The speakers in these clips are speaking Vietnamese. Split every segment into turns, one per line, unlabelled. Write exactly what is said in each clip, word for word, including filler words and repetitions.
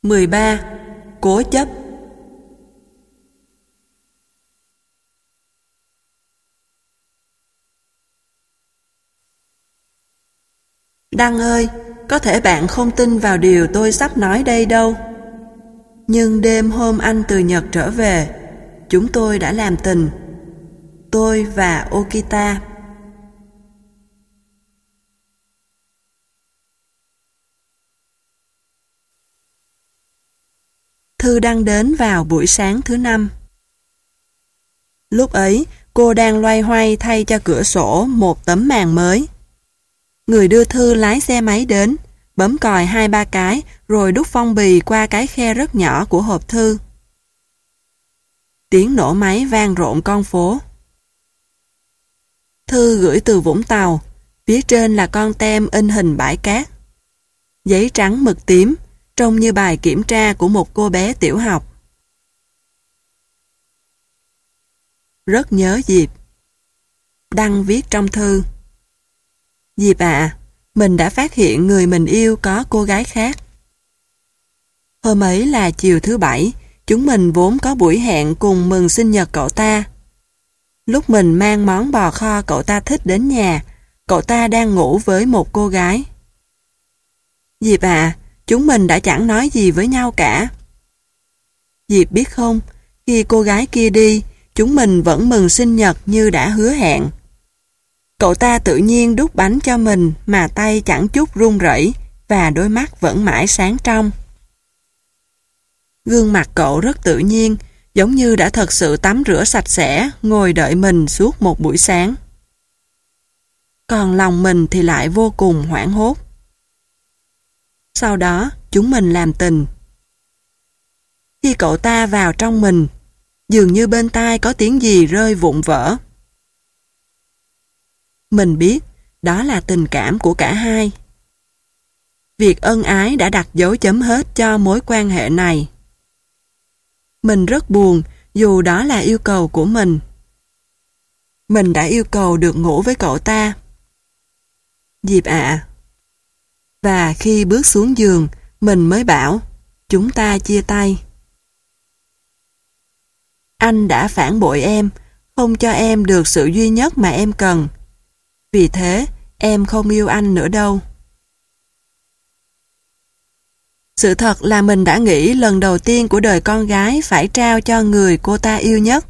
mười ba. Cố chấp. Đăng ơi, có thể bạn không tin vào điều tôi sắp nói đây đâu. Nhưng đêm hôm anh từ Nhật trở về, chúng tôi đã làm tình. Tôi và Okita. Thư đăng đến vào buổi sáng thứ năm. Lúc ấy, cô đang loay hoay thay cho cửa sổ một tấm màn mới. Người đưa thư lái xe máy đến, bấm còi hai ba cái, rồi đút phong bì qua cái khe rất nhỏ của hộp thư. Tiếng nổ máy vang rộn con phố. Thư gửi từ Vũng Tàu, phía trên là con tem in hình bãi cát. Giấy trắng mực tím, trông như bài kiểm tra của một cô bé tiểu học. Rất nhớ Diệp. Đăng viết trong thư. Diệp ạ, mình đã phát hiện người mình yêu có cô gái khác. Hôm ấy là chiều thứ bảy, chúng mình vốn có buổi hẹn cùng mừng sinh nhật cậu ta. Lúc mình mang món bò kho cậu ta thích đến nhà, cậu ta đang ngủ với một cô gái. Diệp ạ, chúng mình đã chẳng nói gì với nhau cả. Diệp biết không, khi cô gái kia đi, chúng mình vẫn mừng sinh nhật như đã hứa hẹn. Cậu ta tự nhiên đút bánh cho mình mà tay chẳng chút run rẩy và đôi mắt vẫn mãi sáng trong. Gương mặt cậu rất tự nhiên, giống như đã thật sự tắm rửa sạch sẽ, ngồi đợi mình suốt một buổi sáng. Còn lòng mình thì lại vô cùng hoảng hốt. Sau đó, chúng mình làm tình. Khi cậu ta vào trong mình, dường như bên tai có tiếng gì rơi vụn vỡ. Mình biết, đó là tình cảm của cả hai. Việc ân ái đã đặt dấu chấm hết cho mối quan hệ này. Mình rất buồn, dù đó là yêu cầu của mình. Mình đã yêu cầu được ngủ với cậu ta. Diệp ạ. Và khi bước xuống giường, mình mới bảo, chúng ta chia tay. Anh đã phản bội em, không cho em được sự duy nhất mà em cần. Vì thế, em không yêu anh nữa đâu. Sự thật là mình đã nghĩ lần đầu tiên của đời con gái phải trao cho người cô ta yêu nhất.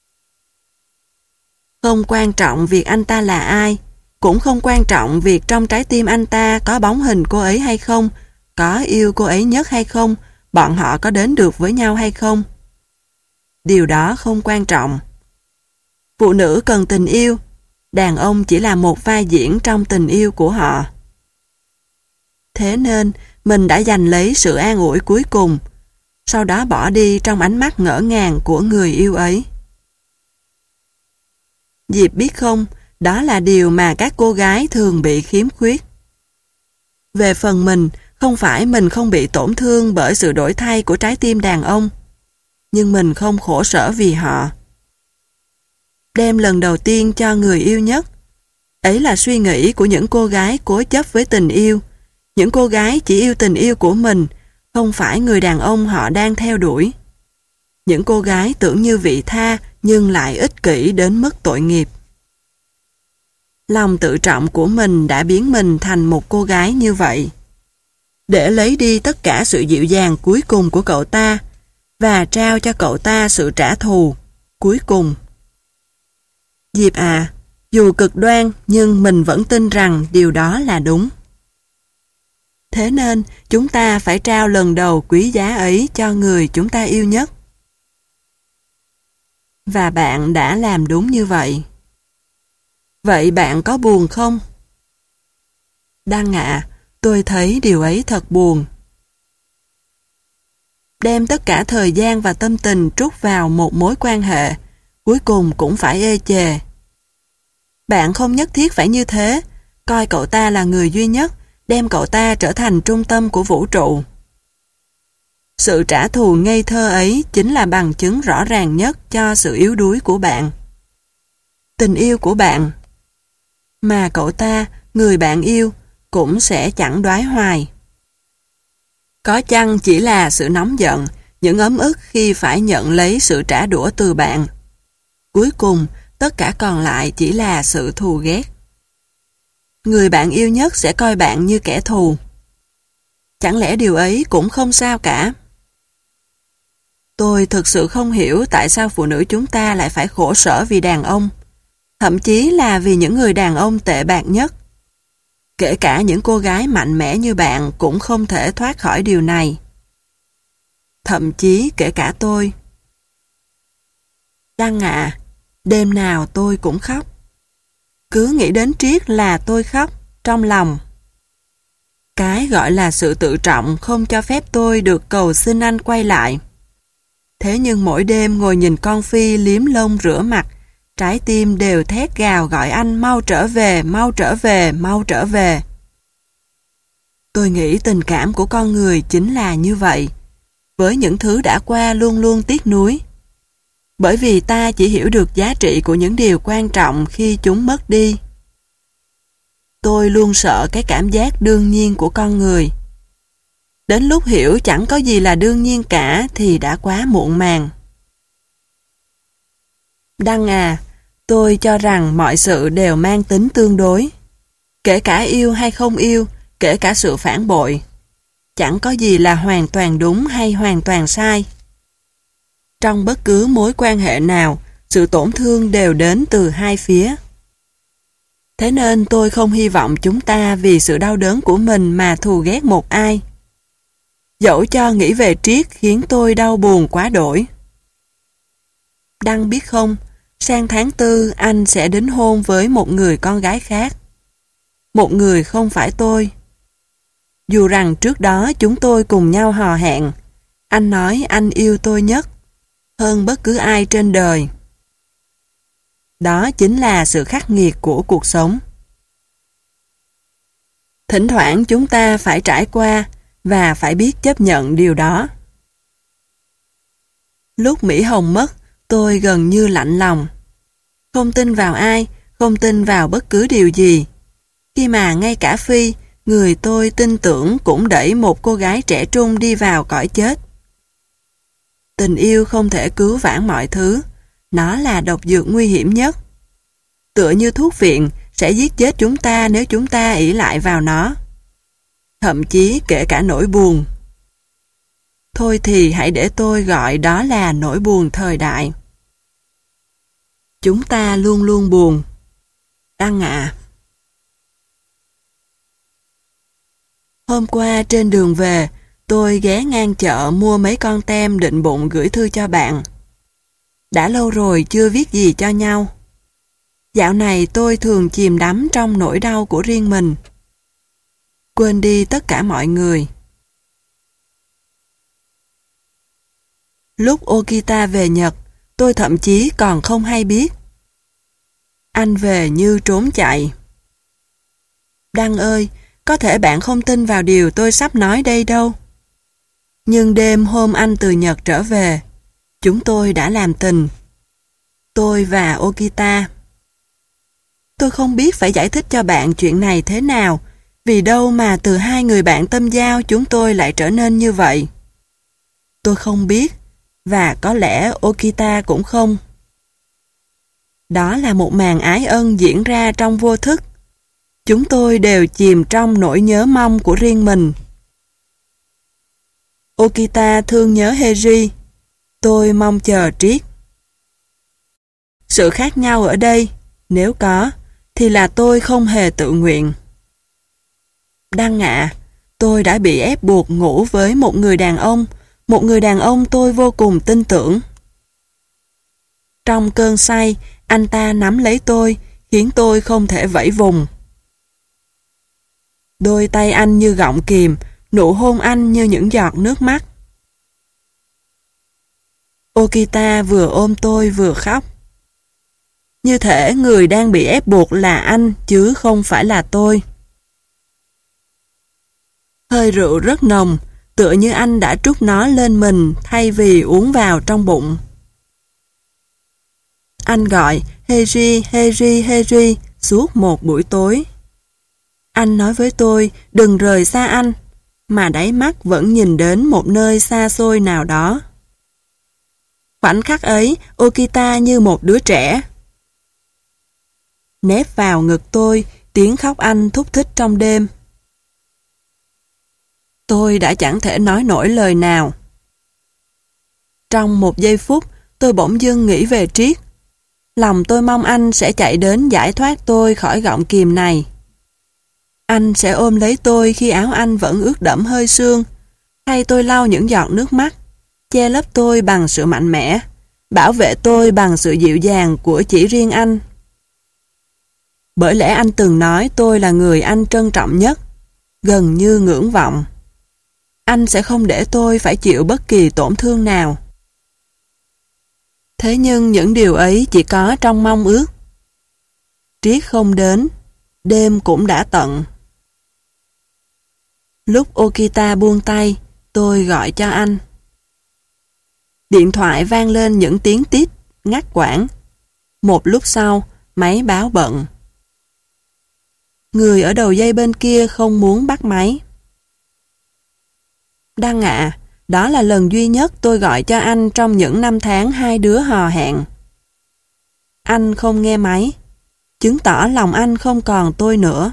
Không quan trọng việc anh ta là ai, cũng không quan trọng việc trong trái tim anh ta có bóng hình cô ấy hay không, có yêu cô ấy nhất hay không, bọn họ có đến được với nhau hay không. Điều đó không quan trọng. Phụ nữ cần tình yêu, đàn ông chỉ là một vai diễn trong tình yêu của họ. Thế nên, mình đã giành lấy sự an ủi cuối cùng, sau đó bỏ đi trong ánh mắt ngỡ ngàng của người yêu ấy. Diệp biết không, đó là điều mà các cô gái thường bị khiếm khuyết. Về phần mình, không phải mình không bị tổn thương bởi sự đổi thay của trái tim đàn ông, nhưng mình không khổ sở vì họ. Đem lần đầu tiên cho người yêu nhất, ấy là suy nghĩ của những cô gái cố chấp với tình yêu, những cô gái chỉ yêu tình yêu của mình, không phải người đàn ông họ đang theo đuổi. Những cô gái tưởng như vị tha nhưng lại ích kỷ đến mức tội nghiệp. Lòng tự trọng của mình đã biến mình thành một cô gái như vậy. Để lấy đi tất cả sự dịu dàng cuối cùng của cậu ta và trao cho cậu ta sự trả thù cuối cùng. Diệp à, dù cực đoan nhưng mình vẫn tin rằng điều đó là đúng. Thế nên chúng ta phải trao lần đầu quý giá ấy cho người chúng ta yêu nhất. Và bạn đã làm đúng như vậy. Vậy bạn có buồn không? Đăng ạ, tôi thấy điều ấy thật buồn. Đem tất cả thời gian và tâm tình trút vào một mối quan hệ, cuối cùng cũng phải ê chề. Bạn không nhất thiết phải như thế, coi cậu ta là người duy nhất, đem cậu ta trở thành trung tâm của vũ trụ. Sự trả thù ngây thơ ấy chính là bằng chứng rõ ràng nhất cho sự yếu đuối của bạn. Tình yêu của bạn, mà cậu ta, người bạn yêu, cũng sẽ chẳng đoái hoài. Có chăng chỉ là sự nóng giận, những ấm ức khi phải nhận lấy sự trả đũa từ bạn. Cuối cùng, tất cả còn lại chỉ là sự thù ghét. Người bạn yêu nhất sẽ coi bạn như kẻ thù. Chẳng lẽ điều ấy cũng không sao cả? Tôi thực sự không hiểu tại sao phụ nữ chúng ta lại phải khổ sở vì đàn ông, thậm chí là vì những người đàn ông tệ bạc nhất. Kể cả những cô gái mạnh mẽ như bạn cũng không thể thoát khỏi điều này. Thậm chí kể cả tôi. Đăng à, đêm nào tôi cũng khóc. Cứ nghĩ đến Triết là tôi khóc, trong lòng. Cái gọi là sự tự trọng không cho phép tôi được cầu xin anh quay lại. Thế nhưng mỗi đêm ngồi nhìn con Phi liếm lông rửa mặt, trái tim đều thét gào gọi anh mau trở về, mau trở về, mau trở về. Tôi nghĩ tình cảm của con người chính là như vậy. Với những thứ đã qua luôn luôn tiếc nuối. Bởi vì ta chỉ hiểu được giá trị của những điều quan trọng khi chúng mất đi. Tôi luôn sợ cái cảm giác đương nhiên của con người. Đến lúc hiểu chẳng có gì là đương nhiên cả thì đã quá muộn màng. Đăng à, tôi cho rằng mọi sự đều mang tính tương đối. Kể cả yêu hay không yêu, kể cả sự phản bội. Chẳng có gì là hoàn toàn đúng hay hoàn toàn sai. Trong bất cứ mối quan hệ nào, sự tổn thương đều đến từ hai phía. Thế nên tôi không hy vọng chúng ta vì sự đau đớn của mình mà thù ghét một ai. Dẫu cho nghĩ về Triết khiến tôi đau buồn quá đổi. Đăng biết không, sang tháng tư anh sẽ đính hôn với một người con gái khác. Một người không phải tôi. Dù rằng trước đó chúng tôi cùng nhau hò hẹn, anh nói anh yêu tôi nhất, hơn bất cứ ai trên đời. Đó chính là sự khắc nghiệt của cuộc sống. Thỉnh thoảng chúng ta phải trải qua và phải biết chấp nhận điều đó. Lúc Mỹ Hồng mất, tôi gần như lạnh lòng. Không tin vào ai, không tin vào bất cứ điều gì. Khi mà ngay cả Phi, người tôi tin tưởng cũng đẩy một cô gái trẻ trung đi vào cõi chết. Tình yêu không thể cứu vãn mọi thứ. Nó là độc dược nguy hiểm nhất. Tựa như thuốc viện sẽ giết chết chúng ta nếu chúng ta ỷ lại vào nó. Thậm chí kể cả nỗi buồn. Thôi thì hãy để tôi gọi đó là nỗi buồn thời đại. Chúng ta luôn luôn buồn. Đăng ạ. Hôm qua trên đường về, tôi ghé ngang chợ mua mấy con tem định bụng gửi thư cho bạn. Đã lâu rồi chưa viết gì cho nhau. Dạo này tôi thường chìm đắm trong nỗi đau của riêng mình. Quên đi tất cả mọi người. Lúc Okita về Nhật, tôi thậm chí còn không hay biết. Anh về như trốn chạy. Đăng ơi, có thể bạn không tin vào điều tôi sắp nói đây đâu. Nhưng đêm hôm anh từ Nhật trở về, chúng tôi đã làm tình. Tôi và Okita. Tôi không biết phải giải thích cho bạn chuyện này thế nào, vì đâu mà từ hai người bạn tâm giao chúng tôi lại trở nên như vậy. Tôi không biết, và có lẽ Okita cũng không. Đó là một màn ái ân diễn ra trong vô thức. Chúng tôi đều chìm trong nỗi nhớ mong của riêng mình. Okita thương nhớ Heiji. Tôi mong chờ Triết. Sự khác nhau ở đây, nếu có, thì là tôi không hề tự nguyện. Đăng ạ, tôi đã bị ép buộc ngủ với một người đàn ông, một người đàn ông tôi vô cùng tin tưởng. Trong cơn say, anh ta nắm lấy tôi, khiến tôi không thể vẫy vùng. Đôi tay anh như gọng kìm, nụ hôn anh như những giọt nước mắt. Okita vừa ôm tôi vừa khóc. Như thể người đang bị ép buộc là anh chứ không phải là tôi. Hơi rượu rất nồng, tựa như anh đã trút nó lên mình thay vì uống vào trong bụng. Anh gọi Heiji, Heiji, Heiji suốt một buổi tối. Anh nói với tôi đừng rời xa anh. mà đáy mắt vẫn nhìn đến một nơi xa xôi nào đó. Khoảnh khắc ấy, Okita như một đứa trẻ. Nép vào ngực tôi, tiếng khóc anh thúc thích trong đêm. Tôi đã chẳng thể nói nổi lời nào. Trong một giây phút, tôi bỗng dưng nghĩ về Triết. Lòng tôi mong anh sẽ chạy đến giải thoát tôi khỏi gọng kìm này. Anh sẽ ôm lấy tôi khi áo anh vẫn ướt đẫm hơi sương, thay tôi lau những giọt nước mắt, che lấp tôi bằng sự mạnh mẽ, bảo vệ tôi bằng sự dịu dàng của chỉ riêng anh. Bởi lẽ anh từng nói tôi là người anh trân trọng nhất, gần như ngưỡng vọng. Anh sẽ không để tôi phải chịu bất kỳ tổn thương nào. Thế nhưng những điều ấy chỉ có trong mong ước. Triết không đến, đêm cũng đã tận. Lúc Okita buông tay, tôi gọi cho anh. Điện thoại vang lên những tiếng tít, ngắt quãng. Một lúc sau, máy báo bận. Người ở đầu dây bên kia không muốn bắt máy. Đăng ạ, đó là lần duy nhất tôi gọi cho anh trong những năm tháng hai đứa hò hẹn. Anh không nghe máy, chứng tỏ lòng anh không còn tôi nữa.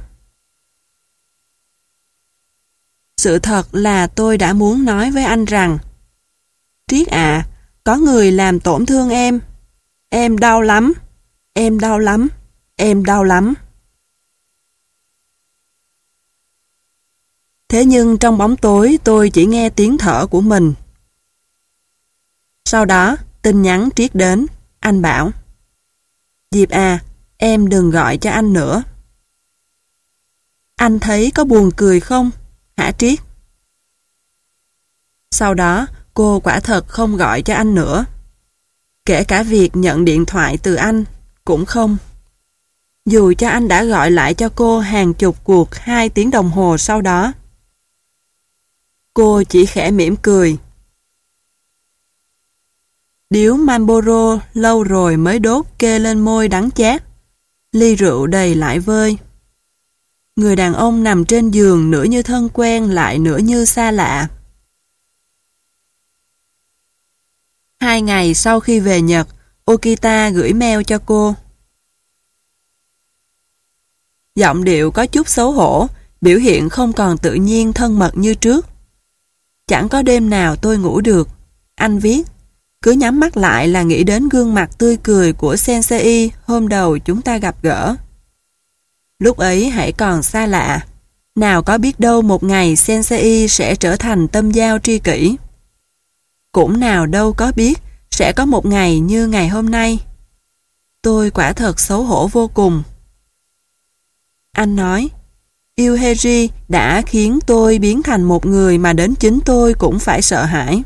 Sự thật là tôi đã muốn nói với anh rằng, Triết ạ, có người làm tổn thương em. Em đau lắm, em đau lắm, em đau lắm. Thế nhưng trong bóng tối tôi chỉ nghe tiếng thở của mình. Sau đó, tin nhắn Triết đến, anh bảo, Diệp à, em đừng gọi cho anh nữa. Anh thấy có buồn cười không, hả Triết? Sau đó, cô quả thật không gọi cho anh nữa. Kể cả việc nhận điện thoại từ anh, cũng không. Dù cho anh đã gọi lại cho cô hàng chục cuộc hai tiếng đồng hồ sau đó. Cô chỉ khẽ mỉm cười. Điếu Marlboro lâu rồi mới đốt kê lên môi đắng chát. Ly rượu đầy lại vơi. Người đàn ông nằm trên giường nửa như thân quen lại nửa như xa lạ. Hai ngày sau khi về Nhật, Okita gửi mail cho cô. Giọng điệu có chút xấu hổ, biểu hiện không còn tự nhiên thân mật như trước. Chẳng có đêm nào tôi ngủ được. Anh viết, cứ nhắm mắt lại là nghĩ đến gương mặt tươi cười của Sensei hôm đầu chúng ta gặp gỡ. Lúc ấy hãy còn xa lạ, nào có biết đâu một ngày Sensei sẽ trở thành tâm giao tri kỷ. Cũng nào đâu có biết sẽ có một ngày như ngày hôm nay. Tôi quả thật xấu hổ vô cùng. Anh nói, yêu Heiji đã khiến tôi biến thành một người mà đến chính tôi cũng phải sợ hãi.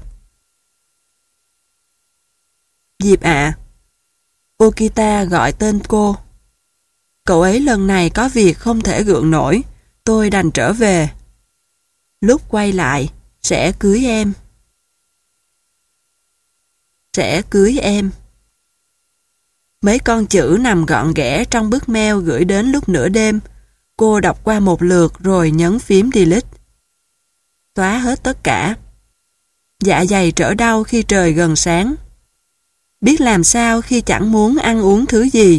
Diệp ạ. Okita gọi tên cô. Cậu ấy lần này có việc không thể gượng nổi, tôi đành trở về. Lúc quay lại, sẽ cưới em. Sẽ cưới em. Mấy con chữ nằm gọn ghẽ trong bức mail gửi đến lúc nửa đêm. Cô đọc qua một lượt rồi nhấn phím delete. Xóa hết tất cả. Dạ dày trở đau khi trời gần sáng. Biết làm sao khi chẳng muốn ăn uống thứ gì.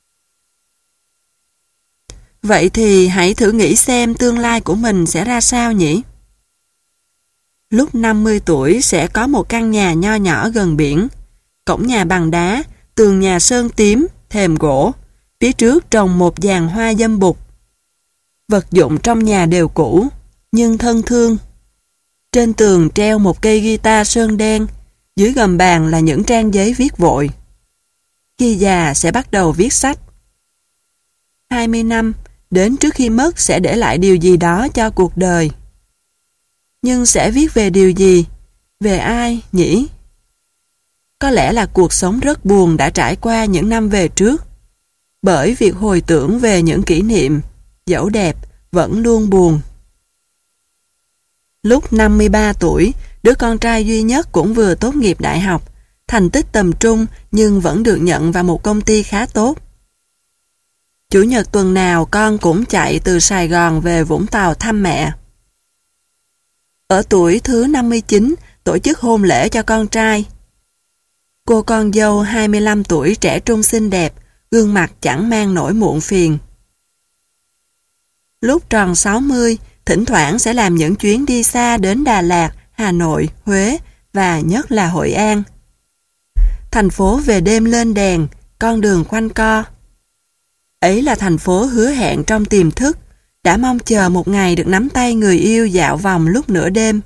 Vậy thì hãy thử nghĩ xem tương lai của mình sẽ ra sao nhỉ? Lúc năm mươi tuổi sẽ có một căn nhà nho nhỏ gần biển. Cổng nhà bằng đá, tường nhà sơn tím, thềm gỗ. Phía trước trồng một dàn hoa dâm bụt. Vật dụng trong nhà đều cũ, nhưng thân thương. Trên tường treo một cây guitar sơn đen, dưới gầm bàn là những trang giấy viết vội. Khi già sẽ bắt đầu viết sách. hai mươi năm, đến trước khi mất sẽ để lại điều gì đó cho cuộc đời. Nhưng sẽ viết về điều gì? Về ai nhỉ? Có lẽ là cuộc sống rất buồn đã trải qua những năm về trước. Bởi việc hồi tưởng về những kỷ niệm, dẫu đẹp, vẫn luôn buồn. Lúc năm mươi ba tuổi, đứa con trai duy nhất cũng vừa tốt nghiệp đại học, thành tích tầm trung nhưng vẫn được nhận vào một công ty khá tốt. Chủ nhật tuần nào con cũng chạy từ Sài Gòn về Vũng Tàu thăm mẹ. Ở tuổi thứ năm mươi chín, tổ chức hôn lễ cho con trai. Cô con dâu hai mươi lăm tuổi trẻ trung xinh đẹp, gương mặt chẳng mang nổi muộn phiền. Lúc tròn sáu mươi, thỉnh thoảng sẽ làm những chuyến đi xa đến Đà Lạt, Hà Nội, Huế và nhất là Hội An. Thành phố về đêm lên đèn, con đường quanh co. Ấy là thành phố hứa hẹn trong tiềm thức, đã mong chờ một ngày được nắm tay người yêu dạo vòng lúc nửa đêm.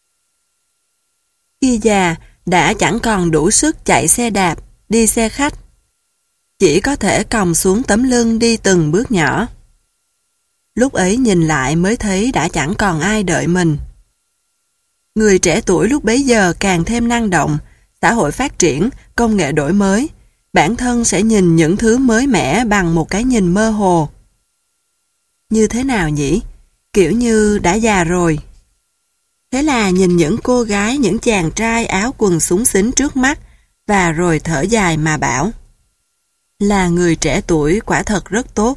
Khi già, đã chẳng còn đủ sức chạy xe đạp, đi xe khách. Chỉ có thể còng xuống tấm lưng đi từng bước nhỏ. Lúc ấy nhìn lại mới thấy đã chẳng còn ai đợi mình. Người trẻ tuổi lúc bấy giờ càng thêm năng động, xã hội phát triển, công nghệ đổi mới, bản thân sẽ nhìn những thứ mới mẻ bằng một cái nhìn mơ hồ. Như thế nào nhỉ? Kiểu như đã già rồi. Thế là nhìn những cô gái, những chàng trai áo quần xúng xính trước mắt và rồi thở dài mà bảo: là người trẻ tuổi quả thật rất tốt.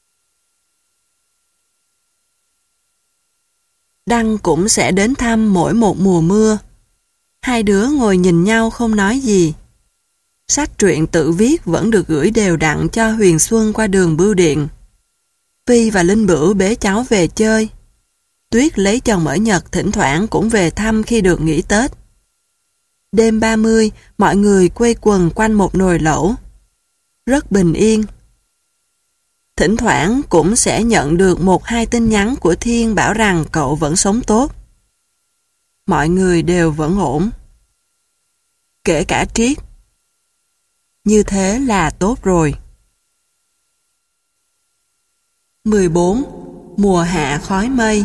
Đăng cũng sẽ đến thăm mỗi một mùa mưa. Hai đứa ngồi nhìn nhau không nói gì. Sách truyện tự viết vẫn được gửi đều đặn cho Huyền Xuân qua đường bưu điện. Phi và Linh Bửu bế cháu về chơi. Tuyết lấy chồng ở Nhật thỉnh thoảng cũng về thăm khi được nghỉ Tết. Đêm ba mươi, mọi người quây quần quanh một nồi lẩu. Rất bình yên. Thỉnh thoảng cũng sẽ nhận được một hai tin nhắn của Thiên bảo rằng cậu vẫn sống tốt. Mọi người đều vẫn ổn. Kể cả Triết. Như thế là tốt rồi. mười bốn. Mùa hạ khói mây.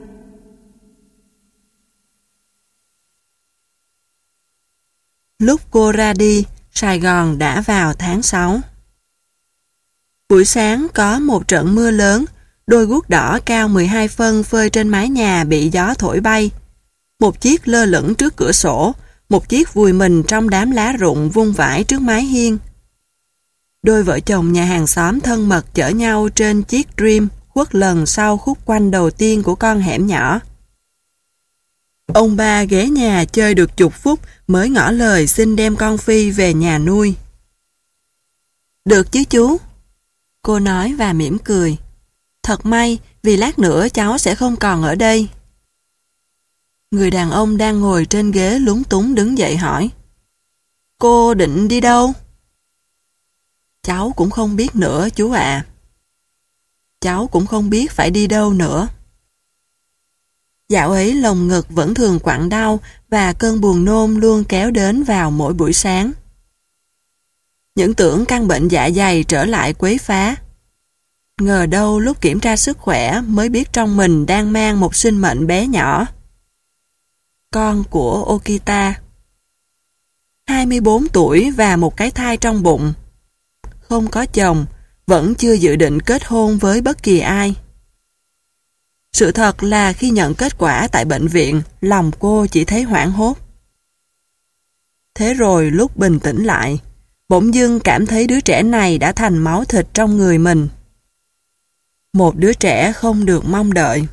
Lúc cô ra đi, Sài Gòn đã vào tháng sáu. Buổi sáng có một trận mưa lớn, đôi guốc đỏ cao mười hai phân phơi trên mái nhà bị gió thổi bay. Một chiếc lơ lửng trước cửa sổ, một chiếc vùi mình trong đám lá rụng vung vãi trước mái hiên. Đôi vợ chồng nhà hàng xóm thân mật chở nhau trên chiếc Dream khuất lần sau khúc quanh đầu tiên của con hẻm nhỏ. Ông ba ghé nhà chơi được chục phút mới ngỏ lời xin đem con Phi về nhà nuôi. Được chứ chú? Cô nói và mỉm cười. Thật may vì lát nữa cháu sẽ không còn ở đây. Người đàn ông đang ngồi trên ghế lúng túng đứng dậy hỏi. Cô định đi đâu? Cháu cũng không biết nữa chú ạ. Cháu cũng không biết phải đi đâu nữa. Dạo ấy lồng ngực vẫn thường quặn đau và cơn buồn nôn luôn kéo đến vào mỗi buổi sáng. Những tưởng căn bệnh dạ dày trở lại quấy phá. Ngờ đâu lúc kiểm tra sức khỏe mới biết trong mình đang mang một sinh mệnh bé nhỏ. Con của Okita. hai mươi bốn tuổi và một cái thai trong bụng. Không có chồng, vẫn chưa dự định kết hôn với bất kỳ ai. Sự thật là khi nhận kết quả tại bệnh viện, lòng cô chỉ thấy hoảng hốt. Thế rồi lúc bình tĩnh lại, bỗng dưng cảm thấy đứa trẻ này đã thành máu thịt trong người mình. Một đứa trẻ không được mong đợi.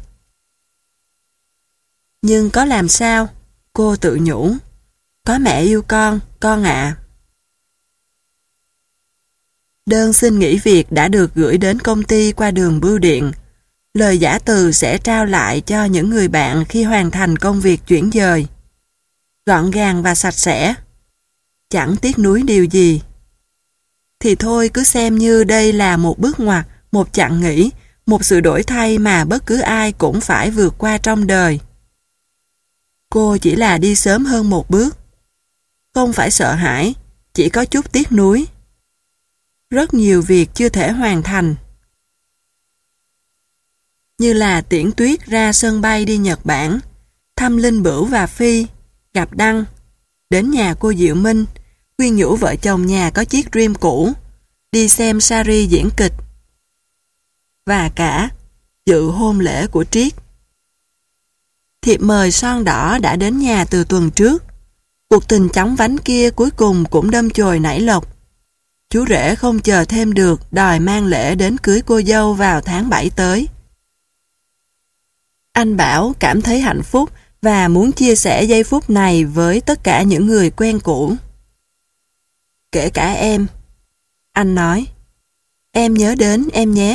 Nhưng có làm sao? Cô tự nhủ. Có mẹ yêu con, con ạ. Đơn xin nghỉ việc đã được gửi đến công ty qua đường bưu điện. Lời giả từ sẽ trao lại cho những người bạn khi hoàn thành công việc chuyển dời. Gọn gàng và sạch sẽ. Chẳng tiếc nuối điều gì. Thì thôi cứ xem như đây là một bước ngoặt, một chặng nghỉ, một sự đổi thay mà bất cứ ai cũng phải vượt qua trong đời. Cô chỉ là đi sớm hơn một bước. Không phải sợ hãi, chỉ có chút tiếc nuối. Rất nhiều việc chưa thể hoàn thành. Như là tiễn Tuyết ra sân bay đi Nhật Bản, thăm Linh Bửu và Phi, gặp Đăng, đến nhà cô Diệu Minh, khuyên nhủ vợ chồng nhà có chiếc Dream cũ, đi xem Sari diễn kịch. Và cả dự hôn lễ của Triết. Thiệp mời son đỏ đã đến nhà từ tuần trước. Cuộc tình chóng vánh kia cuối cùng cũng đâm chồi nảy lộc. Chú rể không chờ thêm được, đòi mang lễ đến cưới cô dâu vào tháng bảy tới. Anh Bảo cảm thấy hạnh phúc và muốn chia sẻ giây phút này với tất cả những người quen cũ. Kể cả em. Anh nói. Em nhớ đến em nhé.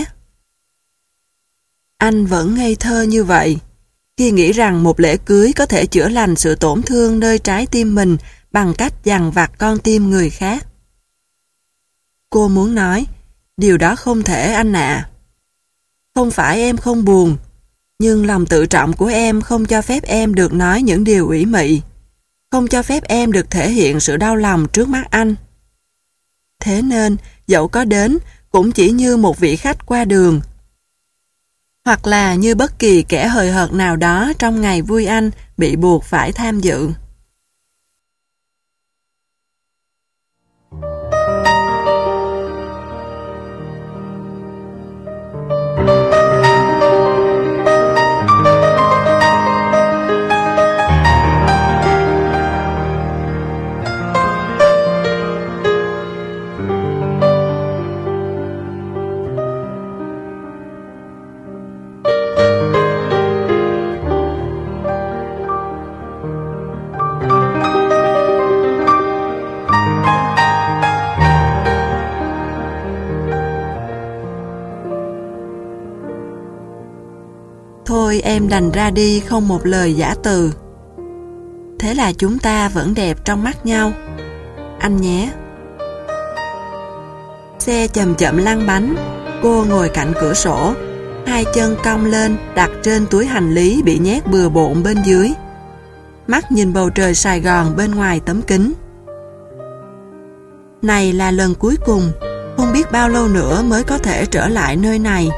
Anh vẫn ngây thơ như vậy, khi nghĩ rằng một lễ cưới có thể chữa lành sự tổn thương nơi trái tim mình bằng cách dằn vặt con tim người khác. Cô muốn nói, điều đó không thể anh ạ. Không phải em không buồn, nhưng lòng tự trọng của em không cho phép em được nói những điều ủy mị, không cho phép em được thể hiện sự đau lòng trước mắt anh. Thế nên, dẫu có đến, cũng chỉ như một vị khách qua đường, hoặc là như bất kỳ kẻ hời hợt nào đó trong ngày vui anh bị buộc phải tham dự. Thôi em đành ra đi không một lời giã từ. Thế là chúng ta vẫn đẹp trong mắt nhau. Anh nhé. Xe chậm chậm lăn bánh. Cô ngồi cạnh cửa sổ, hai chân cong lên đặt trên túi hành lý bị nhét bừa bộn bên dưới. Mắt nhìn bầu trời Sài Gòn bên ngoài tấm kính. Này là lần cuối cùng, không biết bao lâu nữa mới có thể trở lại nơi này.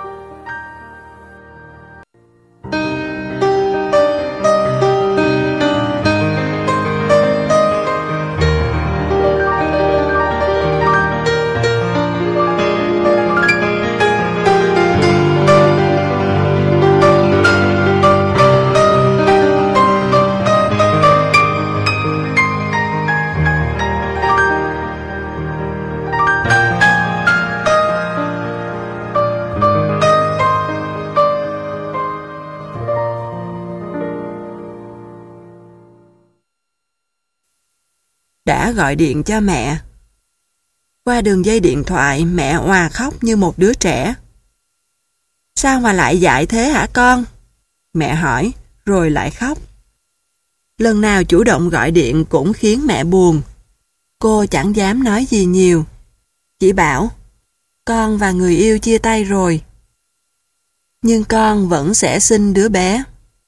Đã gọi điện cho mẹ. Qua đường dây điện thoại, mẹ òa khóc như một đứa trẻ. Sao mà lại dại thế hả con? Mẹ hỏi, rồi lại khóc. Lần nào chủ động gọi điện cũng khiến mẹ buồn. Cô chẳng dám nói gì nhiều, chỉ bảo, con và người yêu chia tay rồi. Nhưng con vẫn sẽ sinh đứa bé.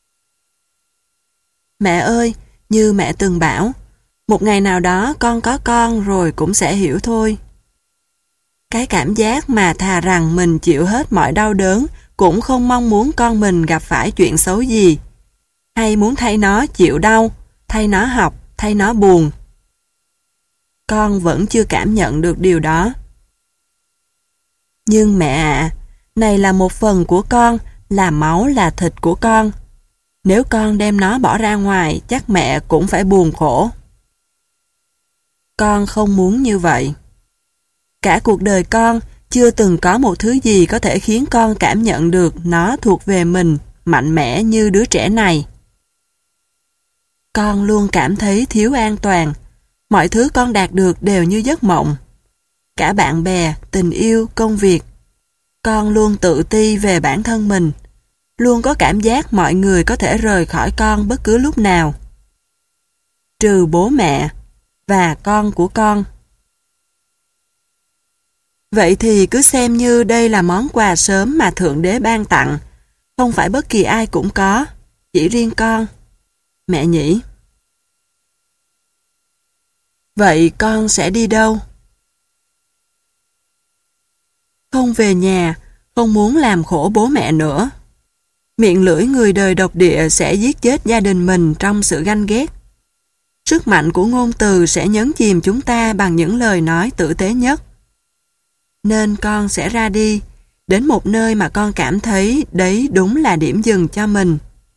Mẹ ơi, như mẹ từng bảo, một ngày nào đó con có con rồi cũng sẽ hiểu thôi. Cái cảm giác mà thà rằng mình chịu hết mọi đau đớn cũng không mong muốn con mình gặp phải chuyện xấu gì, hay muốn thay nó chịu đau, thay nó học, thay nó buồn. Con vẫn chưa cảm nhận được điều đó. Nhưng mẹ ạ, à, này là một phần của con, là máu là thịt của con. Nếu con đem nó bỏ ra ngoài, chắc mẹ cũng phải buồn khổ. Con không muốn như vậy. Cả cuộc đời con chưa từng có một thứ gì có thể khiến con cảm nhận được nó thuộc về mình mạnh mẽ như đứa trẻ này. Con luôn cảm thấy thiếu an toàn. Mọi thứ con đạt được đều như giấc mộng. Cả bạn bè, tình yêu, công việc. Con luôn tự ti về bản thân mình. Luôn có cảm giác mọi người có thể rời khỏi con bất cứ lúc nào. Trừ bố mẹ và con của con. Vậy thì cứ xem như đây là món quà sớm mà Thượng Đế ban tặng. Không phải bất kỳ ai cũng có, chỉ riêng con. Mẹ nhỉ? Vậy con sẽ đi đâu? Không về nhà, không muốn làm khổ bố mẹ nữa. Miệng lưỡi người đời độc địa sẽ giết chết gia đình mình trong sự ganh ghét. Sức mạnh của ngôn từ sẽ nhấn chìm chúng ta bằng những lời nói tử tế nhất. Nên con sẽ ra đi, đến một nơi mà con cảm thấy đấy đúng là điểm dừng cho mình.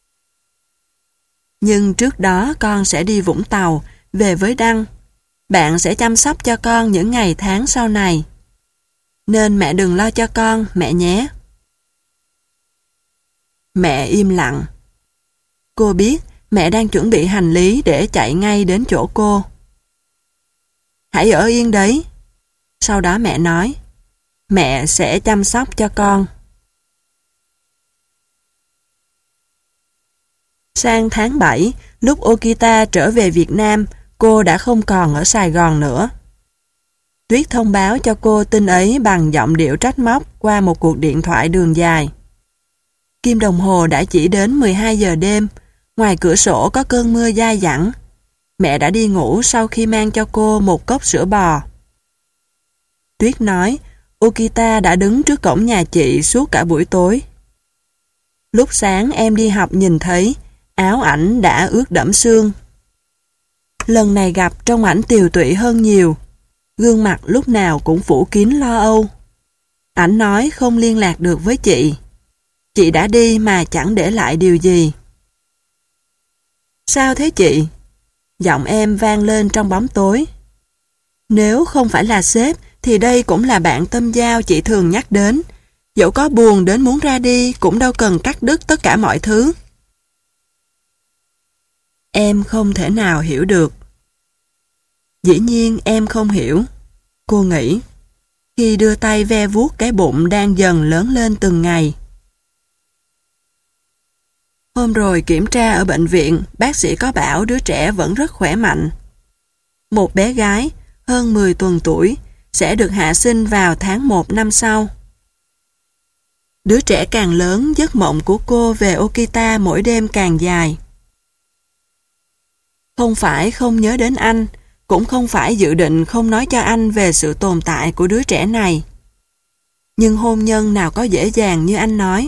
Nhưng trước đó con sẽ đi Vũng Tàu, về với Đăng. Bạn sẽ chăm sóc cho con những ngày tháng sau này. Nên mẹ đừng lo cho con, mẹ nhé. Mẹ im lặng. Cô biết Mẹ đang chuẩn bị hành lý để chạy ngay đến chỗ cô. Hãy ở yên đấy. Sau đó mẹ nói, mẹ sẽ chăm sóc cho con. Sang tháng bảy, lúc Okita trở về Việt Nam, cô đã không còn ở Sài Gòn nữa. Tuyết thông báo cho cô tin ấy bằng giọng điệu trách móc qua một cuộc điện thoại đường dài. Kim đồng hồ đã chỉ đến mười hai giờ đêm, ngoài cửa sổ có cơn mưa dai dẳng. Mẹ đã đi ngủ sau khi mang cho cô một cốc sữa bò. Tuyết nói, Okita đã đứng trước cổng nhà chị suốt cả buổi tối. Lúc sáng em đi học nhìn thấy, áo ảnh đã ướt đẫm sương. Lần này gặp trông ảnh tiều tụy hơn nhiều, gương mặt lúc nào cũng phủ kín lo âu. Ảnh nói không liên lạc được với chị. Chị đã đi mà chẳng để lại điều gì. Sao thế chị? Giọng em vang lên trong bóng tối. Nếu không phải là sếp thì đây cũng là bạn tâm giao chị thường nhắc đến. Dẫu có buồn đến muốn ra đi cũng đâu cần cắt đứt tất cả mọi thứ. Em không thể nào hiểu được. Dĩ nhiên em không hiểu. Cô nghĩ, khi đưa tay ve vuốt cái bụng đang dần lớn lên từng ngày. Hôm rồi kiểm tra ở bệnh viện, bác sĩ có bảo đứa trẻ vẫn rất khỏe mạnh. Một bé gái, hơn mười tuần tuổi, sẽ được hạ sinh vào tháng một năm sau. Đứa trẻ càng lớn, giấc mộng của cô về Okita mỗi đêm càng dài. Không phải không nhớ đến anh, cũng không phải dự định không nói cho anh về sự tồn tại của đứa trẻ này. Nhưng hôn nhân nào có dễ dàng như anh nói.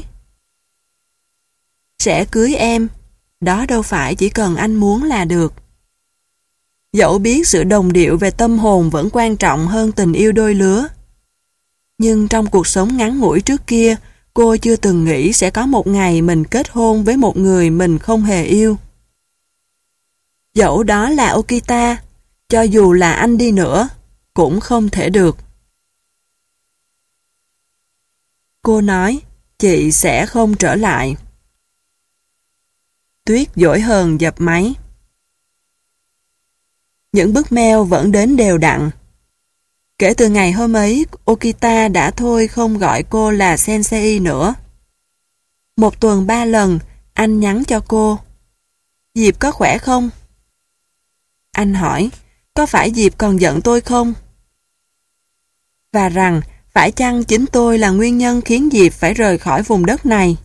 Sẽ cưới em, đó đâu phải chỉ cần anh muốn là được. Dẫu biết sự đồng điệu về tâm hồn vẫn quan trọng hơn tình yêu đôi lứa. Nhưng trong cuộc sống ngắn ngủi trước kia, cô chưa từng nghĩ sẽ có một ngày mình kết hôn với một người mình không hề yêu. Dẫu đó là Okita, cho dù là anh đi nữa, cũng không thể được. Cô nói, chị sẽ không trở lại. Tuyết dỗi hờn dập máy. Những bức mail vẫn đến đều đặn. Kể từ ngày hôm ấy, Okita đã thôi không gọi cô là Sensei nữa. Một tuần ba lần, anh nhắn cho cô. Diệp có khỏe không? Anh hỏi, có phải Diệp còn giận tôi không? Và rằng, phải chăng chính tôi là nguyên nhân khiến Diệp phải rời khỏi vùng đất này?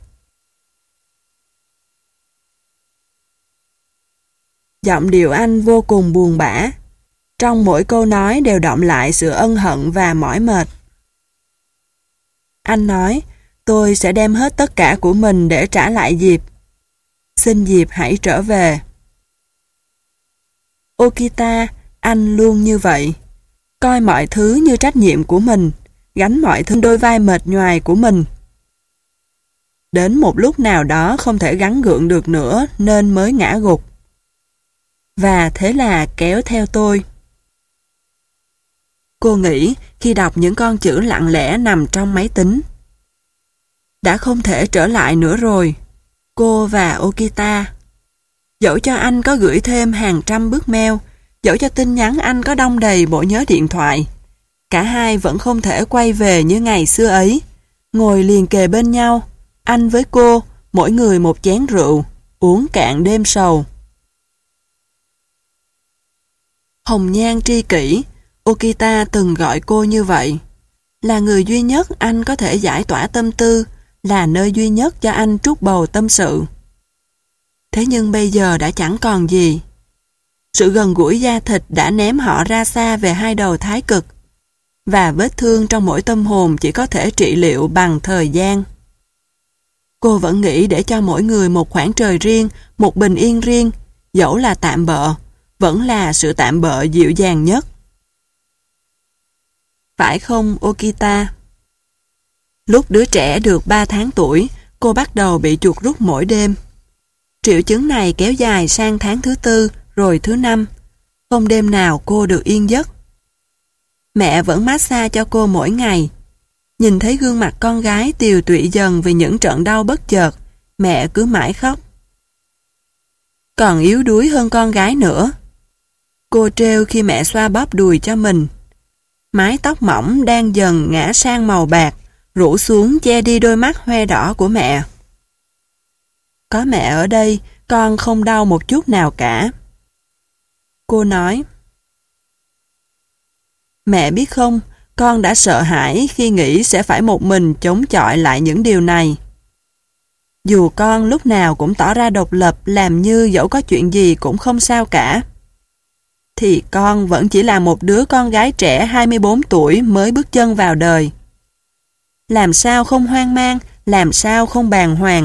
Giọng điệu anh vô cùng buồn bã. Trong mỗi câu nói đều đọng lại sự ân hận và mỏi mệt. Anh nói, tôi sẽ đem hết tất cả của mình để trả lại Diệp. Xin Diệp hãy trở về. Okita, anh luôn như vậy. Coi mọi thứ như trách nhiệm của mình, gánh mọi thứ đôi vai mệt nhoài của mình. Đến một lúc nào đó không thể gắng gượng được nữa nên mới ngã gục. Và thế là kéo theo tôi. Cô nghĩ khi đọc những con chữ lặng lẽ nằm trong máy tính. Đã không thể trở lại nữa rồi. Cô và Okita. Dẫu cho anh có gửi thêm hàng trăm bức mail, dẫu cho tin nhắn anh có đong đầy bộ nhớ điện thoại, cả hai vẫn không thể quay về như ngày xưa ấy. Ngồi liền kề bên nhau, anh với cô, mỗi người một chén rượu, uống cạn đêm sầu. Hồng nhan tri kỷ, Okita từng gọi cô như vậy. Là người duy nhất anh có thể giải tỏa tâm tư, là nơi duy nhất cho anh trút bầu tâm sự. Thế nhưng bây giờ đã chẳng còn gì. Sự gần gũi da thịt đã ném họ ra xa về hai đầu thái cực, và vết thương trong mỗi tâm hồn chỉ có thể trị liệu bằng thời gian. Cô vẫn nghĩ để cho mỗi người một khoảng trời riêng, một bình yên riêng, dẫu là tạm bợ, vẫn là sự tạm bợ dịu dàng nhất. Phải không, Okita? Lúc đứa trẻ được ba tháng tuổi, cô bắt đầu bị chuột rút mỗi đêm. Triệu chứng này kéo dài sang tháng thứ tư, rồi thứ năm. Không đêm nào cô được yên giấc. Mẹ vẫn massage cho cô mỗi ngày. Nhìn thấy gương mặt con gái tiều tụy dần vì những trận đau bất chợt, mẹ cứ mãi khóc. còn yếu đuối hơn con gái nữa. Cô trêu khi mẹ xoa bóp đùi cho mình. Mái tóc mỏng đang dần ngã sang màu bạc, rủ xuống che đi đôi mắt hoe đỏ của mẹ. Có mẹ ở đây, con không đau một chút nào cả. Cô nói, mẹ biết không, con đã sợ hãi khi nghĩ sẽ phải một mình chống chọi lại những điều này. Dù con lúc nào cũng tỏ ra độc lập, làm như dẫu có chuyện gì cũng không sao cả, thì con vẫn chỉ là một đứa con gái trẻ hai mươi bốn tuổi mới bước chân vào đời. Làm sao không hoang mang, làm sao không bàng hoàng.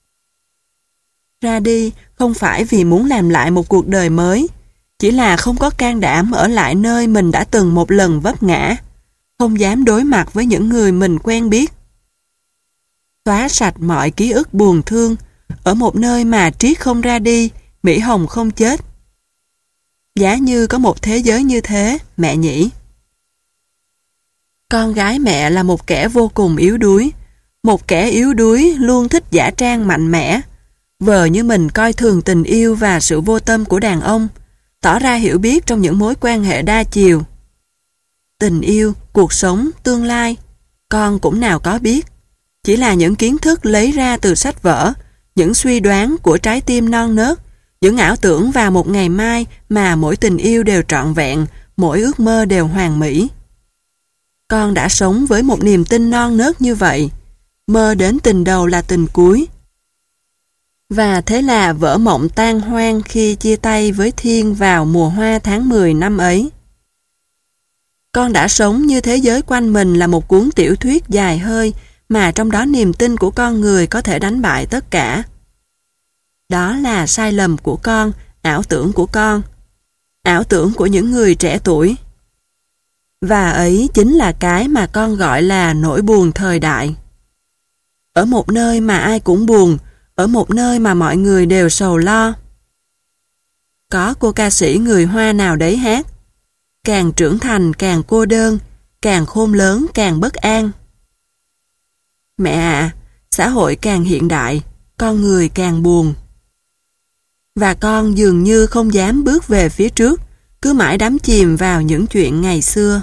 Ra đi không phải vì muốn làm lại một cuộc đời mới, chỉ là không có can đảm ở lại nơi mình đã từng một lần vấp ngã, không dám đối mặt với những người mình quen biết. Xóa sạch mọi ký ức buồn thương, ở một nơi mà Triết không ra đi, Mỹ Hồng không chết. Giá như có một thế giới như thế, mẹ nhỉ. Con gái mẹ là một kẻ vô cùng yếu đuối, một kẻ yếu đuối luôn thích giả trang mạnh mẽ, vờ như mình coi thường tình yêu và sự vô tâm của đàn ông, tỏ ra hiểu biết trong những mối quan hệ đa chiều. Tình yêu, cuộc sống, tương lai, con cũng nào có biết. Chỉ là những kiến thức lấy ra từ sách vở, những suy đoán của trái tim non nớt, những ảo tưởng vào một ngày mai mà mỗi tình yêu đều trọn vẹn, mỗi ước mơ đều hoàn mỹ. Con đã sống với một niềm tin non nớt như vậy, mơ đến tình đầu là tình cuối. Và thế là vỡ mộng tan hoang khi chia tay với Thiên vào mùa hoa tháng mười năm ấy. Con đã sống như thế giới quanh mình là một cuốn tiểu thuyết dài hơi mà trong đó niềm tin của con người có thể đánh bại tất cả. Đó là sai lầm của con, ảo tưởng của con, ảo tưởng của những người trẻ tuổi. Và ấy chính là cái mà con gọi là nỗi buồn thời đại. Ở một nơi mà ai cũng buồn, ở một nơi mà mọi người đều sầu lo. Có cô ca sĩ người Hoa nào đấy hát, càng trưởng thành càng cô đơn, càng khôn lớn càng bất an. Mẹ ạ, à, xã hội càng hiện đại, con người càng buồn. Và con dường như không dám bước về phía trước, cứ mãi đắm chìm vào những chuyện ngày xưa.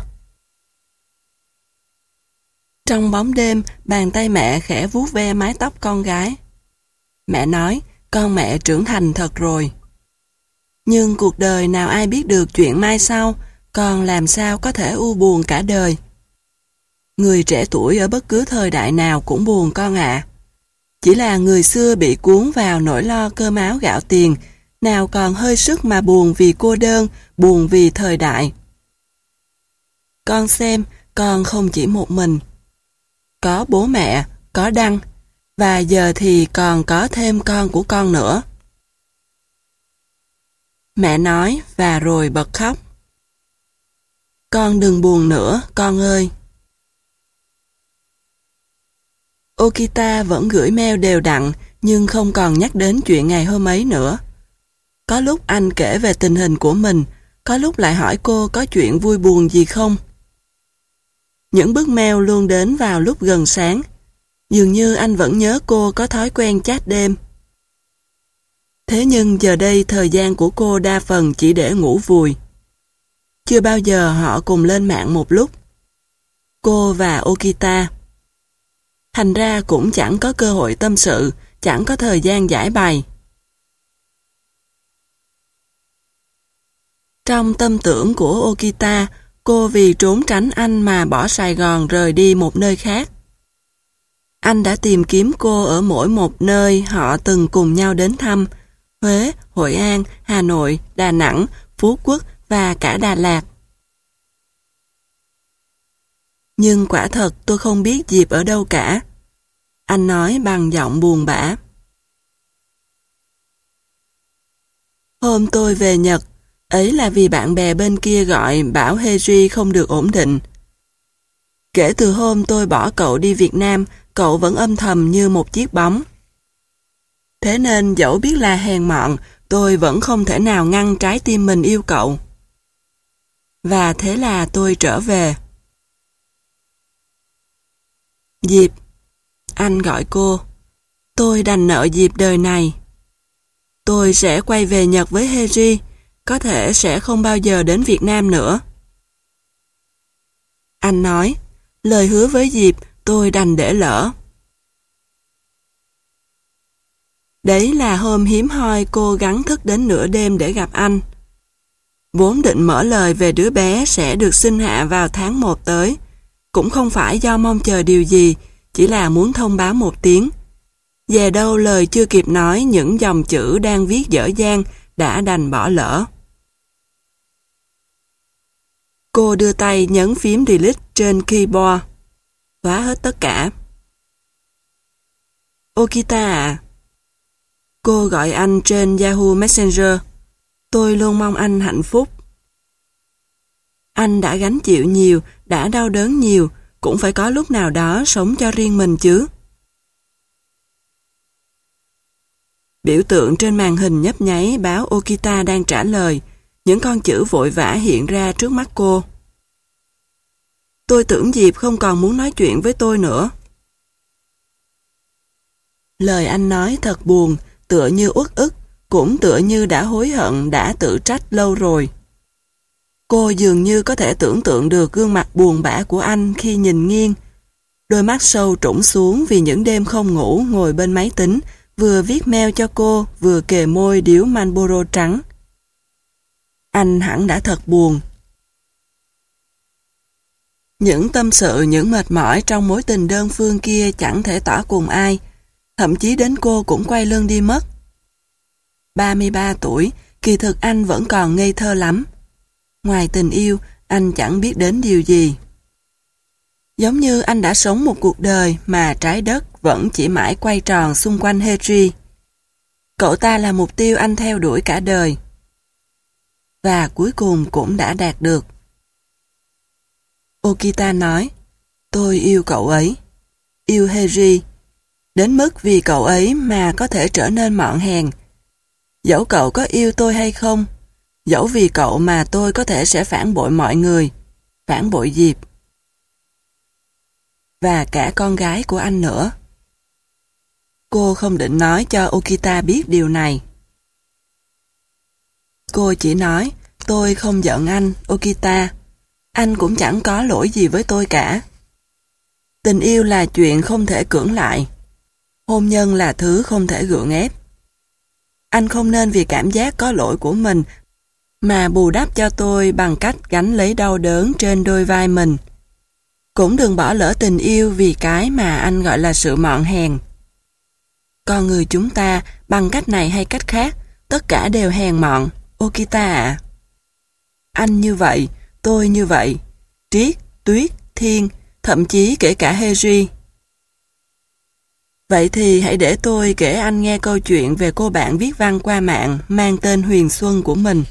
Trong bóng đêm, bàn tay mẹ khẽ vuốt ve mái tóc con gái. Mẹ nói, con mẹ trưởng thành thật rồi. Nhưng cuộc đời nào ai biết được chuyện mai sau, con làm sao có thể u buồn cả đời. Người trẻ tuổi ở bất cứ thời đại nào cũng buồn con ạ. À. Chỉ là người xưa bị cuốn vào nỗi lo cơm áo gạo tiền, nào còn hơi sức mà buồn vì cô đơn, buồn vì thời đại. Con xem, con không chỉ một mình. Có bố mẹ, có Đăng, và giờ thì còn có thêm con của con nữa. Mẹ nói và rồi bật khóc. Con đừng buồn nữa, con ơi. Okita vẫn gửi mail đều đặn, nhưng không còn nhắc đến chuyện ngày hôm ấy nữa. Có lúc anh kể về tình hình của mình, có lúc lại hỏi cô có chuyện vui buồn gì không. Những bức mail luôn đến vào lúc gần sáng. Dường như anh vẫn nhớ cô có thói quen chat đêm. Thế nhưng giờ đây thời gian của cô đa phần chỉ để ngủ vùi. Chưa bao giờ họ cùng lên mạng một lúc. Cô và Okita. Thành ra cũng chẳng có cơ hội tâm sự, chẳng có thời gian giải bày. Trong tâm tưởng của Okita, cô vì trốn tránh anh mà bỏ Sài Gòn rời đi một nơi khác. Anh đã tìm kiếm cô ở mỗi một nơi họ từng cùng nhau đến thăm, Huế, Hội An, Hà Nội, Đà Nẵng, Phú Quốc và cả Đà Lạt. Nhưng quả thật tôi không biết Diệp ở đâu cả. Anh nói bằng giọng buồn bã. Hôm tôi về Nhật, ấy là vì bạn bè bên kia gọi bảo Heiji không được ổn định. Kể từ hôm tôi bỏ cậu đi Việt Nam, cậu vẫn âm thầm như một chiếc bóng. Thế nên dẫu biết là hèn mọn, tôi vẫn không thể nào ngăn trái tim mình yêu cậu. Và thế là tôi trở về. Diệp. Anh gọi cô. Tôi đành nợ Diệp đời này. Tôi sẽ quay về Nhật với Heiji, có thể sẽ không bao giờ đến Việt Nam nữa. Anh nói, lời hứa với Diệp tôi đành để lỡ. Đấy là hôm hiếm hoi cô gắng thức đến nửa đêm để gặp anh. Vốn định mở lời về đứa bé sẽ được sinh hạ vào tháng một tới. Cũng không phải do mong chờ điều gì, chỉ là muốn thông báo một tiếng. Về đâu lời chưa kịp nói, những dòng chữ đang viết dở dang đã đành bỏ lỡ. Cô đưa tay nhấn phím delete trên keyboard. Xóa hết tất cả. Okita à? Cô gọi anh trên Yahoo Messenger. Tôi luôn mong anh hạnh phúc. Anh đã gánh chịu nhiều, đã đau đớn nhiều, cũng phải có lúc nào đó sống cho riêng mình chứ. Biểu tượng trên màn hình nhấp nháy báo Okita đang trả lời. Những con chữ vội vã hiện ra trước mắt cô. Tôi tưởng Diệp không còn muốn nói chuyện với tôi nữa. Lời anh nói thật buồn, tựa như uất ức, cũng tựa như đã hối hận, đã tự trách lâu rồi. Cô dường như có thể tưởng tượng được gương mặt buồn bã của anh khi nhìn nghiêng. Đôi mắt sâu trũng xuống vì những đêm không ngủ ngồi bên máy tính, vừa viết mail cho cô, vừa kề môi điếu Marlboro trắng. Anh hẳn đã thật buồn. Những tâm sự, những mệt mỏi trong mối tình đơn phương kia chẳng thể tỏ cùng ai. Thậm chí đến cô cũng quay lưng đi mất. ba mươi ba tuổi, kỳ thực anh vẫn còn ngây thơ lắm. Ngoài tình yêu, anh chẳng biết đến điều gì. Giống như anh đã sống một cuộc đời mà trái đất vẫn chỉ mãi quay tròn xung quanh Heiji. Cậu ta là mục tiêu anh theo đuổi cả đời. Và cuối cùng cũng đã đạt được. Okita nói, tôi yêu cậu ấy, yêu Heiji, đến mức vì cậu ấy mà có thể trở nên mọn hèn. Dẫu cậu có yêu tôi hay không, dẫu vì cậu mà tôi có thể sẽ phản bội mọi người, phản bội Diệp. Và cả con gái của anh nữa. Cô không định nói cho Okita biết điều này. Cô chỉ nói, tôi không giận anh, Okita. Anh cũng chẳng có lỗi gì với tôi cả. Tình yêu là chuyện không thể cưỡng lại. Hôn nhân là thứ không thể gượng ép. Anh không nên vì cảm giác có lỗi của mình mà bù đắp cho tôi bằng cách gánh lấy đau đớn trên đôi vai mình. Cũng đừng bỏ lỡ tình yêu vì cái mà anh gọi là sự mọn hèn. Con người chúng ta, bằng cách này hay cách khác, tất cả đều hèn mọn, Okita ạ. Anh như vậy, tôi như vậy, Triết, Tuyết, Thiên, thậm chí kể cả Heiji. Vậy thì hãy để tôi kể anh nghe câu chuyện về cô bạn viết văn qua mạng mang tên Huyền Xuân của mình.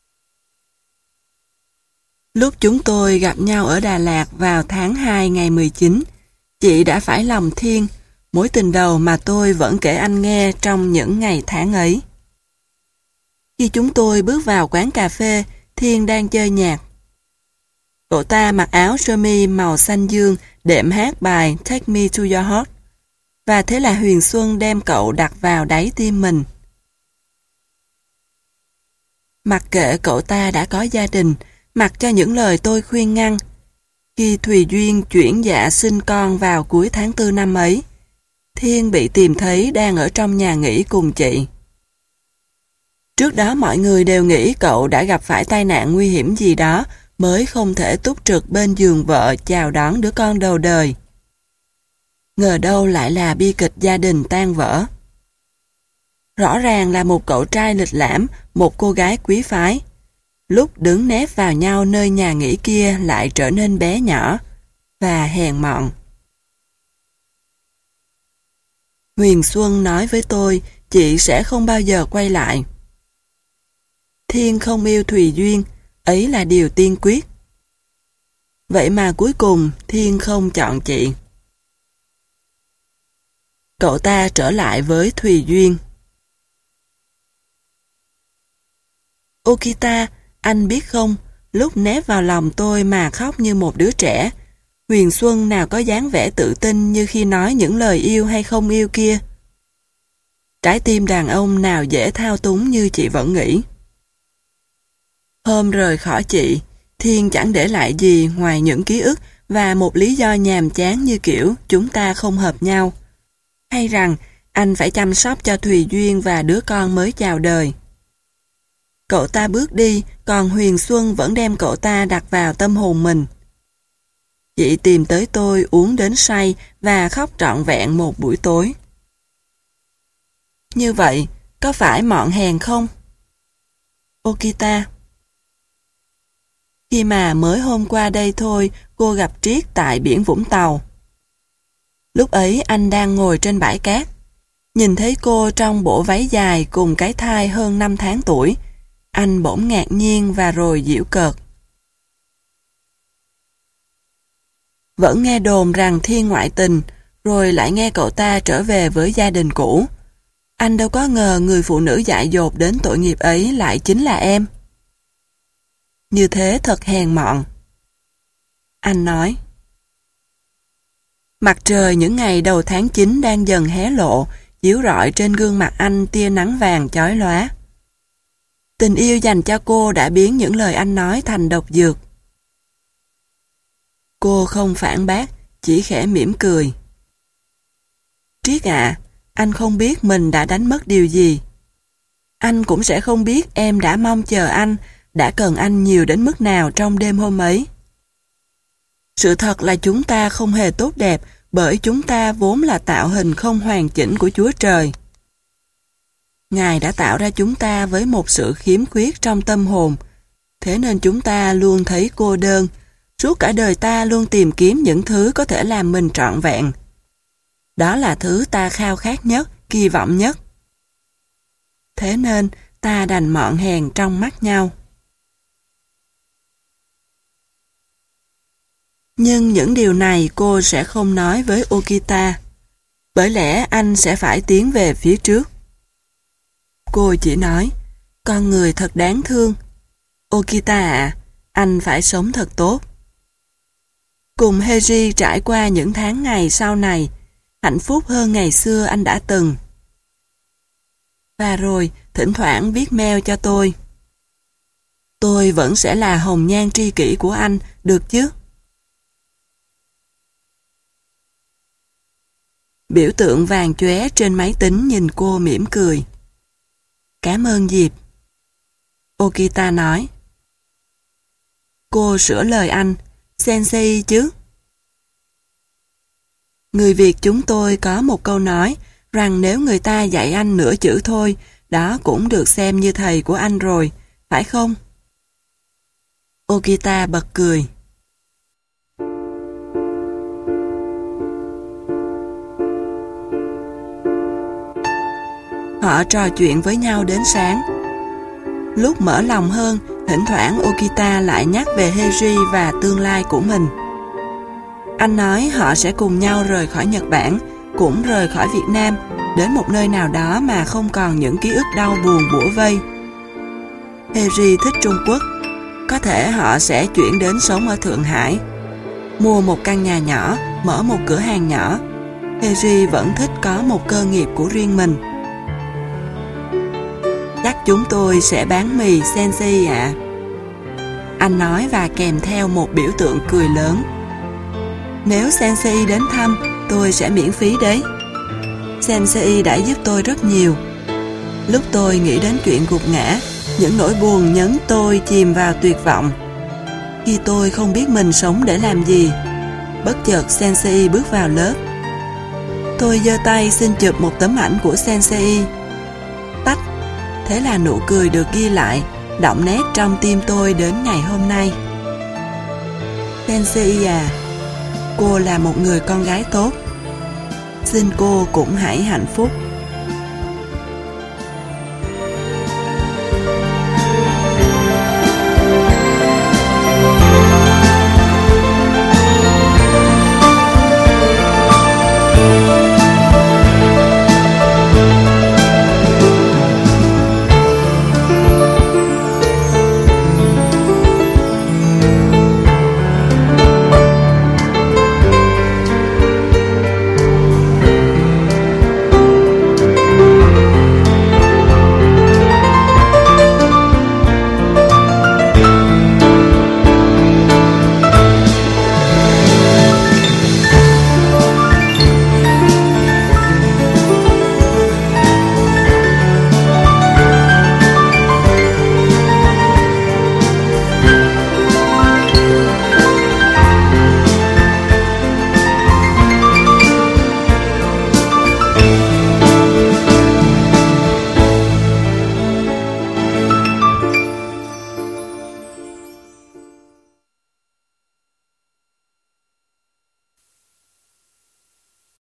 Lúc chúng tôi gặp nhau ở Đà Lạt vào tháng hai ngày mười chín, chị đã phải lòng Thiên, mối tình đầu mà tôi vẫn kể anh nghe trong những ngày tháng ấy. Khi chúng tôi bước vào quán cà phê, Thiên đang chơi nhạc. Cậu ta mặc áo sơ mi màu xanh dương đệm hát bài Take Me to Your Heart. Và thế là Huyền Xuân đem cậu đặt vào đáy tim mình. Mặc kệ cậu ta đã có gia đình, mặc cho những lời tôi khuyên ngăn. Khi Thùy Duyên chuyển dạ sinh con vào cuối tháng tư năm ấy, Thiên bị tìm thấy đang ở trong nhà nghỉ cùng chị. Trước đó mọi người đều nghĩ cậu đã gặp phải tai nạn nguy hiểm gì đó mới không thể túc trực bên giường vợ chào đón đứa con đầu đời. Ngờ đâu lại là bi kịch gia đình tan vỡ. Rõ ràng là một cậu trai lịch lãm, một cô gái quý phái. Lúc đứng nép vào nhau nơi nhà nghỉ kia lại trở nên bé nhỏ và hèn mọn. Huyền Xuân nói với tôi chị sẽ không bao giờ quay lại. Thiên không yêu Thùy Duyên, ấy là điều tiên quyết. Vậy mà cuối cùng Thiên không chọn chị. Cậu ta trở lại với Thùy Duyên. Okita, anh biết không, lúc nép vào lòng tôi mà khóc như một đứa trẻ, Huyền Xuân nào có dáng vẻ tự tin như khi nói những lời yêu hay không yêu kia. Trái tim đàn ông nào dễ thao túng như chị vẫn nghĩ. Hôm rời khỏi chị, Thiên chẳng để lại gì ngoài những ký ức và một lý do nhàm chán như kiểu chúng ta không hợp nhau. Hay rằng anh phải chăm sóc cho Thùy Duyên và đứa con mới chào đời. Cậu ta bước đi, còn Huyền Xuân vẫn đem cậu ta đặt vào tâm hồn mình. Chị tìm tới tôi uống đến say và khóc trọn vẹn một buổi tối. Như vậy, có phải mọn hèn không? Okita. Khi mà mới hôm qua đây thôi, cô gặp Triết tại biển Vũng Tàu. Lúc ấy anh đang ngồi trên bãi cát. Nhìn thấy cô trong bộ váy dài cùng cái thai hơn năm tháng tuổi, anh bỗng ngạc nhiên và rồi giễu cợt. Vẫn nghe đồn rằng Thiên ngoại tình, rồi lại nghe cậu ta trở về với gia đình cũ. Anh đâu có ngờ người phụ nữ dại dột đến tội nghiệp ấy lại chính là em. Như thế thật hèn mọn. Anh nói. Mặt trời những ngày đầu tháng chín đang dần hé lộ, chiếu rọi trên gương mặt anh tia nắng vàng chói lóa. Tình yêu dành cho cô đã biến những lời anh nói thành độc dược. Cô không phản bác, chỉ khẽ mỉm cười. Triết ạ, anh không biết mình đã đánh mất điều gì. Anh cũng sẽ không biết em đã mong chờ anh, đã cần anh nhiều đến mức nào trong đêm hôm ấy. Sự thật là chúng ta không hề tốt đẹp bởi chúng ta vốn là tạo hình không hoàn chỉnh của Chúa Trời. Ngài đã tạo ra chúng ta với một sự khiếm khuyết trong tâm hồn, thế nên chúng ta luôn thấy cô đơn, suốt cả đời ta luôn tìm kiếm những thứ có thể làm mình trọn vẹn. Đó là thứ ta khao khát nhất, kỳ vọng nhất. Thế nên ta đành mọn hèn trong mắt nhau. Nhưng những điều này cô sẽ không nói với Okita, bởi lẽ anh sẽ phải tiến về phía trước. Cô chỉ nói, con người thật đáng thương. Okita ạ, anh phải sống thật tốt. Cùng Heiji trải qua những tháng ngày sau này, hạnh phúc hơn ngày xưa anh đã từng. Và rồi, thỉnh thoảng viết mail cho tôi. Tôi vẫn sẽ là hồng nhan tri kỷ của anh, được chứ? Biểu tượng vàng chóe trên máy tính nhìn cô mỉm cười. Cảm ơn Diệp. Okita nói. Cô sửa lời anh, sensei chứ? Người Việt chúng tôi có một câu nói rằng nếu người ta dạy anh nửa chữ thôi, đó cũng được xem như thầy của anh rồi, phải không? Okita bật cười. Họ trò chuyện với nhau đến sáng. Lúc mở lòng hơn, thỉnh thoảng Okita lại nhắc về Heiji và tương lai của mình. Anh nói họ sẽ cùng nhau rời khỏi Nhật Bản, cũng rời khỏi Việt Nam, đến một nơi nào đó mà không còn những ký ức đau buồn bủa vây. Heiji thích Trung Quốc, có thể họ sẽ chuyển đến sống ở Thượng Hải, mua một căn nhà nhỏ, mở một cửa hàng nhỏ. Heiji vẫn thích có một cơ nghiệp của riêng mình. Chắc chúng tôi sẽ bán mì sensei ạ. Anh nói và kèm theo một biểu tượng cười lớn. Nếu sensei đến thăm, tôi sẽ miễn phí đấy. Sensei đã giúp tôi rất nhiều. Lúc tôi nghĩ đến chuyện gục ngã, những nỗi buồn nhấn tôi chìm vào tuyệt vọng. Khi tôi không biết mình sống để làm gì, bất chợt sensei bước vào lớp. Tôi giơ tay xin chụp một tấm ảnh của sensei. Tách. Thế là nụ cười được ghi lại, đậm nét trong tim tôi đến ngày hôm nay. Sensei à, cô là một người con gái tốt. Xin cô cũng hãy hạnh phúc.